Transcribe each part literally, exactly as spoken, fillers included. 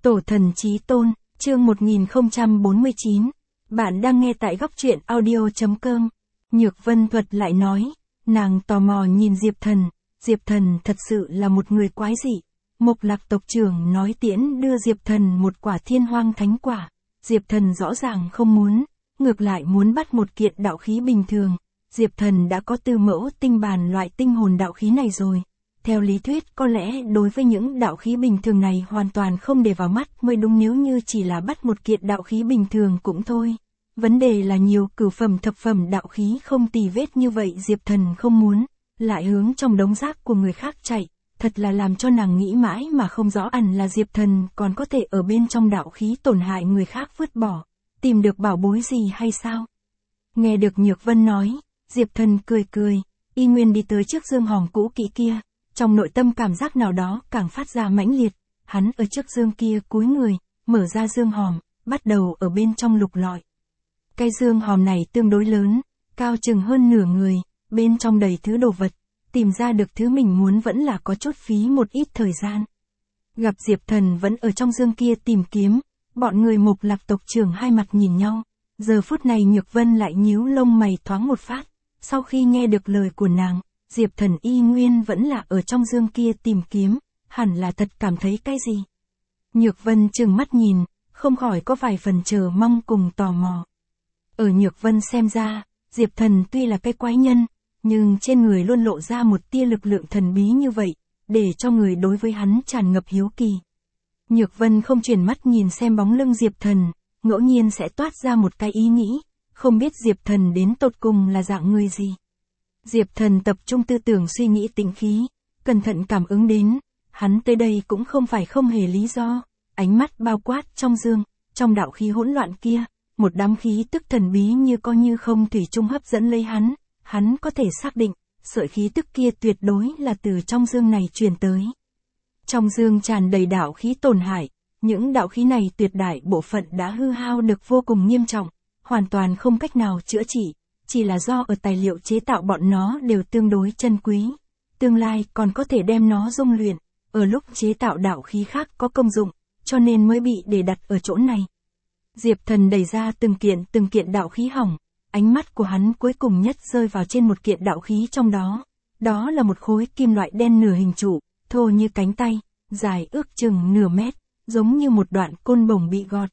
Tổ thần chí tôn, chương một nghìn không trăm bốn mươi chín. Bạn đang nghe tại góc truyện audio chấm com. Nhược Vân thuật lại nói, nàng tò mò nhìn Diệp Thần, Diệp Thần thật sự là một người quái dị. Mộc Lạc tộc trưởng nói tiễn đưa Diệp Thần một quả thiên hoang thánh quả. Diệp Thần rõ ràng không muốn, ngược lại muốn bắt một kiện đạo khí bình thường. Diệp Thần đã có tư mẫu tinh bàn loại tinh hồn đạo khí này rồi. Theo lý thuyết có lẽ đối với những đạo khí bình thường này hoàn toàn không để vào mắt mới đúng, nếu như chỉ là bắt một kiện đạo khí bình thường cũng thôi. Vấn đề là nhiều cửu phẩm thập phẩm đạo khí không tì vết như vậy Diệp Thần không muốn, lại hướng trong đống rác của người khác chạy, thật là làm cho nàng nghĩ mãi mà không rõ, ẩn là Diệp Thần còn có thể ở bên trong đạo khí tổn hại người khác vứt bỏ, tìm được bảo bối gì hay sao? Nghe được Nhược Vân nói, Diệp Thần cười cười, y nguyên đi tới trước dương hòm cũ kỹ kia. Trong nội tâm cảm giác nào đó càng phát ra mãnh liệt, hắn ở trước dương kia cúi người, mở ra dương hòm, bắt đầu ở bên trong lục lọi. Cái dương hòm này tương đối lớn, cao chừng hơn nửa người, bên trong đầy thứ đồ vật, tìm ra được thứ mình muốn vẫn là có chút phí một ít thời gian. Gặp Diệp Thần vẫn ở trong dương kia tìm kiếm, bọn người Mộc Lạc tộc trưởng hai mặt nhìn nhau, giờ phút này Nhược Vân lại nhíu lông mày thoáng một phát, sau khi nghe được lời của nàng. Diệp Thần y nguyên vẫn là ở trong dương kia tìm kiếm, hẳn là thật cảm thấy cái gì. Nhược Vân trừng mắt nhìn, không khỏi có vài phần chờ mong cùng tò mò. Ở Nhược Vân xem ra, Diệp Thần tuy là cái quái nhân, nhưng trên người luôn lộ ra một tia lực lượng thần bí như vậy, để cho người đối với hắn tràn ngập hiếu kỳ. Nhược Vân không chuyển mắt nhìn xem bóng lưng Diệp Thần, ngẫu nhiên sẽ toát ra một cái ý nghĩ, không biết Diệp Thần đến tột cùng là dạng người gì. Diệp Thần tập trung tư tưởng suy nghĩ tĩnh khí, cẩn thận cảm ứng đến, hắn tới đây cũng không phải không hề lý do, ánh mắt bao quát trong dương, trong đạo khí hỗn loạn kia, một đám khí tức thần bí như có như không thủy chung hấp dẫn lấy hắn, hắn có thể xác định, sợi khí tức kia tuyệt đối là từ trong dương này truyền tới. Trong dương tràn đầy đạo khí tổn hại, những đạo khí này tuyệt đại bộ phận đã hư hao được vô cùng nghiêm trọng, hoàn toàn không cách nào chữa trị. Chỉ là do ở tài liệu chế tạo bọn nó đều tương đối chân quý, tương lai còn có thể đem nó dung luyện, ở lúc chế tạo đạo khí khác có công dụng, cho nên mới bị để đặt ở chỗ này. Diệp Thần đẩy ra từng kiện từng kiện đạo khí hỏng, ánh mắt của hắn cuối cùng nhất rơi vào trên một kiện đạo khí trong đó, đó là một khối kim loại đen nửa hình trụ, thô như cánh tay, dài ước chừng nửa mét, giống như một đoạn côn bổng bị gọt.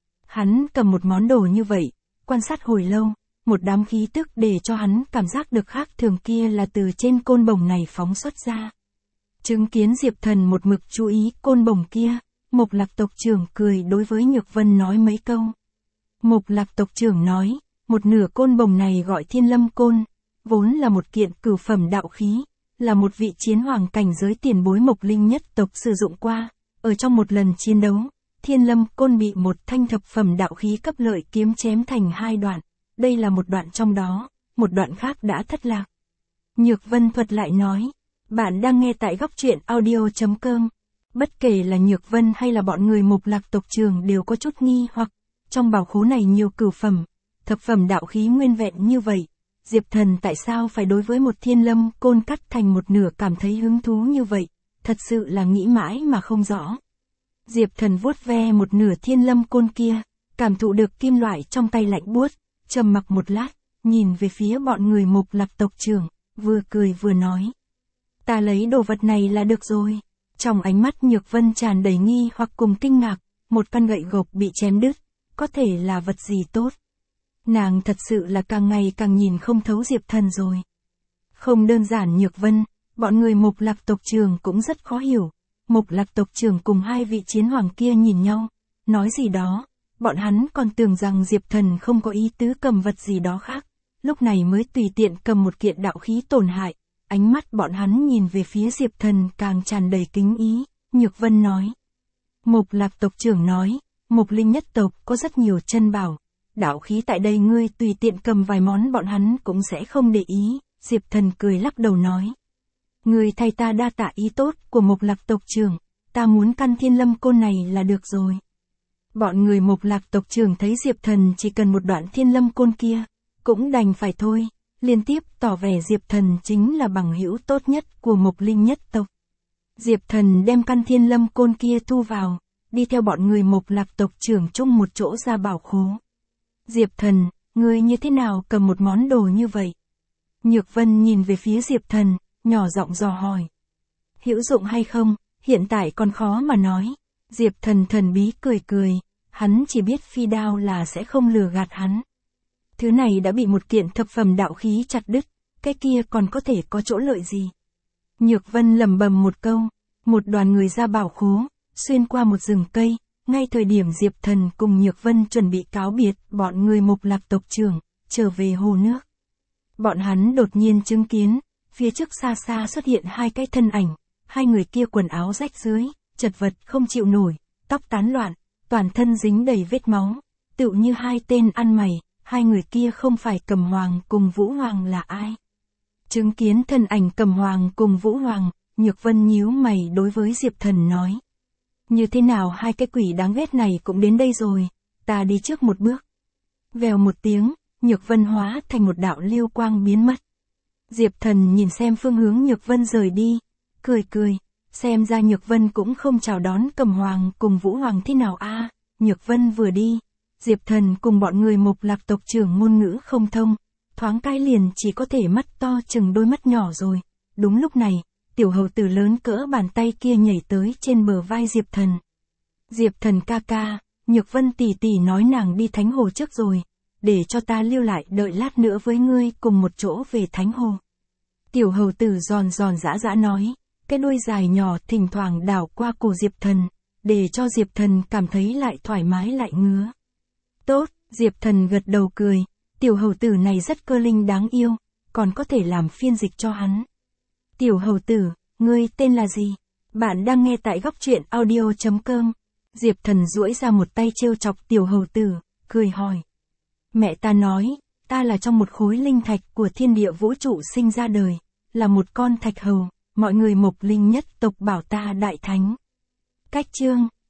Hắn cầm một món đồ như vậy, quan sát hồi lâu. Một đám khí tức để cho hắn cảm giác được khác thường kia là từ trên côn bổng này phóng xuất ra. Chứng kiến Diệp Thần một mực chú ý côn bổng kia, Mộc Lạc tộc trưởng cười đối với Nhược Vân nói mấy câu. Mộc Lạc tộc trưởng nói, một nửa côn bổng này gọi Thiên Lâm Côn, vốn là một kiện cửu phẩm đạo khí, là một vị chiến hoàng cảnh giới tiền bối Mộc Linh nhất tộc sử dụng qua, ở trong một lần chiến đấu, Thiên Lâm Côn bị một thanh thập phẩm đạo khí cấp lợi kiếm chém thành hai đoạn. Đây là một đoạn trong đó, một đoạn khác đã thất lạc. Nhược Vân thuật lại nói, bạn đang nghe tại góc truyện audio chấm com. Bất kể là Nhược Vân hay là bọn người Mộc Lạc tộc trưởng đều có chút nghi hoặc, trong bảo khố này nhiều cửu phẩm, thập phẩm đạo khí nguyên vẹn như vậy, Diệp Thần tại sao phải đối với một Thiên Lâm Côn cắt thành một nửa cảm thấy hứng thú như vậy, thật sự là nghĩ mãi mà không rõ. Diệp Thần vuốt ve một nửa Thiên Lâm Côn kia, cảm thụ được kim loại trong tay lạnh buốt. Trầm mặc một lát, nhìn về phía bọn người Mộc Lạc tộc trưởng, vừa cười vừa nói. Ta lấy đồ vật này là được rồi. Trong ánh mắt Nhược Vân tràn đầy nghi hoặc cùng kinh ngạc, một căn gậy gộc bị chém đứt, có thể là vật gì tốt. Nàng thật sự là càng ngày càng nhìn không thấu Diệp Thần rồi. Không đơn giản Nhược Vân, bọn người Mộc Lạc tộc trưởng cũng rất khó hiểu. Mộc Lạc tộc trưởng cùng hai vị chiến hoàng kia nhìn nhau, nói gì đó. Bọn hắn còn tưởng rằng Diệp Thần không có ý tứ cầm vật gì đó khác, lúc này mới tùy tiện cầm một kiện đạo khí tổn hại, ánh mắt bọn hắn nhìn về phía Diệp Thần càng tràn đầy kính ý, Nhược Vân nói. Mộc Lạc tộc trưởng nói, Mộc Linh nhất tộc có rất nhiều chân bảo, đạo khí tại đây ngươi tùy tiện cầm vài món bọn hắn cũng sẽ không để ý, Diệp Thần cười lắc đầu nói. Ngươi thay ta đa tạ ý tốt của Mộc Lạc tộc trưởng, ta muốn căn Thiên Lâm Côn này là được rồi. Bọn người Mộc Lạc tộc trưởng thấy Diệp Thần chỉ cần một đoạn Thiên Lâm Côn kia, cũng đành phải thôi, liên tiếp tỏ vẻ Diệp Thần chính là bằng hữu tốt nhất của Mộc Linh nhất tộc. Diệp Thần đem căn Thiên Lâm Côn kia thu vào, đi theo bọn người Mộc Lạc tộc trưởng chung một chỗ ra bảo khố. Diệp Thần, ngươi như thế nào cầm một món đồ như vậy? Nhược Vân nhìn về phía Diệp Thần, nhỏ giọng dò hỏi. Hữu dụng hay không, hiện tại còn khó mà nói. Diệp Thần thần bí cười cười, hắn chỉ biết phi đao là sẽ không lừa gạt hắn. Thứ này đã bị một kiện thập phẩm đạo khí chặt đứt, cái kia còn có thể có chỗ lợi gì? Nhược Vân lẩm bẩm một câu, một đoàn người ra bảo khố, xuyên qua một rừng cây, ngay thời điểm Diệp Thần cùng Nhược Vân chuẩn bị cáo biệt bọn người Mộc Lạc tộc trưởng, trở về hồ nước. Bọn hắn đột nhiên chứng kiến, phía trước xa xa xuất hiện hai cái thân ảnh, hai người kia quần áo rách rưới, chật vật không chịu nổi, tóc tán loạn, toàn thân dính đầy vết máu, tựu như hai tên ăn mày, hai người kia không phải Cầm Hoàng cùng Vũ Hoàng là ai? Chứng kiến thân ảnh Cầm Hoàng cùng Vũ Hoàng, Nhược Vân nhíu mày đối với Diệp Thần nói. Như thế nào hai cái quỷ đáng ghét này cũng đến đây rồi, ta đi trước một bước. Vèo một tiếng, Nhược Vân hóa thành một đạo lưu quang biến mất. Diệp Thần nhìn xem phương hướng Nhược Vân rời đi, cười cười, xem ra Nhược Vân cũng không chào đón Cầm Hoàng cùng Vũ Hoàng thế nào a. Nhược Vân vừa đi, Diệp Thần cùng bọn người Mộc Lạc tộc trưởng ngôn ngữ không thông, thoáng cái liền chỉ có thể mắt to chừng đôi mắt nhỏ rồi. Đúng lúc này, tiểu hầu tử lớn cỡ bàn tay kia nhảy tới trên bờ vai Diệp Thần. Diệp Thần ca ca, Nhược Vân tỷ tỷ nói nàng đi Thánh Hồ trước rồi, để cho ta lưu lại đợi lát nữa với ngươi cùng một chỗ về Thánh Hồ. Tiểu hầu tử giòn giòn giã giã nói, cái đuôi dài nhỏ thỉnh thoảng đảo qua cổ Diệp Thần, để cho Diệp Thần cảm thấy lại thoải mái lại ngứa. Tốt, Diệp Thần gật đầu cười, tiểu hầu tử này rất cơ linh đáng yêu, còn có thể làm phiên dịch cho hắn. Tiểu hầu tử, ngươi tên là gì? Bạn đang nghe tại góc truyện audio chấm com. Diệp Thần duỗi ra một tay trêu chọc tiểu hầu tử, cười hỏi. Mẹ ta nói, ta là trong một khối linh thạch của thiên địa vũ trụ sinh ra đời, là một con thạch hầu, mọi người Mộc Linh nhất tộc bảo ta đại thánh. Cách chương